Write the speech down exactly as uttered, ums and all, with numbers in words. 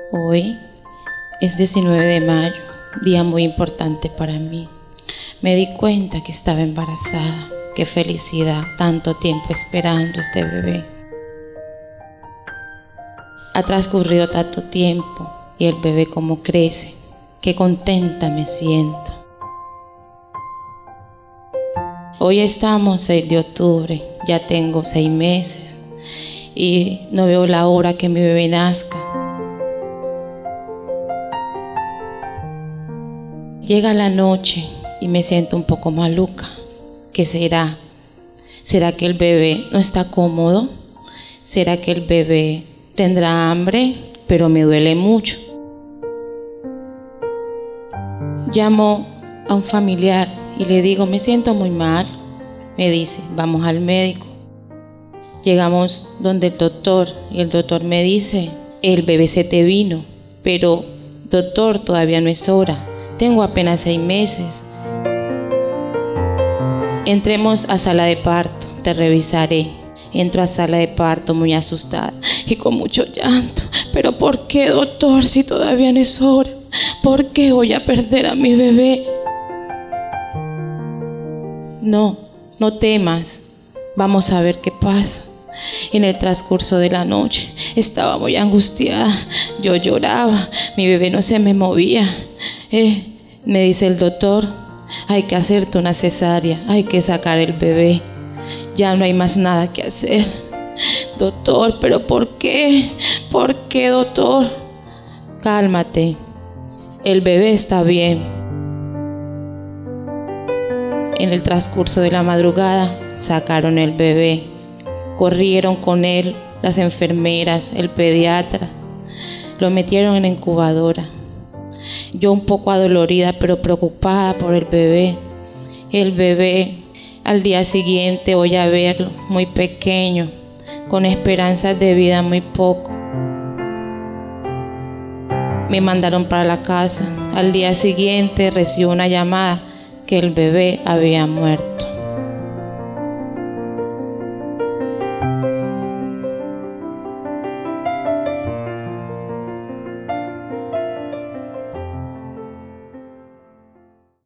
Hoy es diecinueve de mayo, día muy importante para mí. Me di cuenta que estaba embarazada. Qué felicidad, tanto tiempo esperando este bebé. Ha transcurrido tanto tiempo y el bebé como crece. Qué contenta me siento. Hoy estamos seis de octubre, ya tengo seis meses y no veo la hora que mi bebé nazca. Llega la noche y me siento un poco maluca. ¿Qué será? ¿Será que el bebé no está cómodo? ¿Será que el bebé tendrá hambre? Pero me duele mucho. Llamo a un familiar y le digo, me siento muy mal. Me dice, vamos al médico. Llegamos donde el doctor y el doctor me dice, el bebé se te vino, pero doctor, todavía no es hora. Tengo apenas seis meses. Entremos a sala de parto, te revisaré. Entro a sala de parto muy asustada y con mucho llanto. ¿Pero por qué, doctor, si todavía no es hora? ¿Por qué voy a perder a mi bebé? No, no temas. Vamos a ver qué pasa. En el transcurso de la noche estaba muy angustiada. Yo lloraba, mi bebé no se me movía. Eh, me dice el doctor, hay que hacerte una cesárea, hay que sacar el bebé. Ya no hay más nada que hacer. Doctor, ¿pero por qué? ¿Por qué, doctor? Cálmate, el bebé está bien. En el transcurso de la madrugada sacaron el bebé. Corrieron con él las enfermeras, el pediatra. Lo metieron en la incubadora. Yo un poco adolorida, pero preocupada por el bebé. El bebé, al día siguiente voy a verlo, muy pequeño, con esperanzas de vida muy poco. Me mandaron para la casa. Al día siguiente recibo una llamada que el bebé había muerto.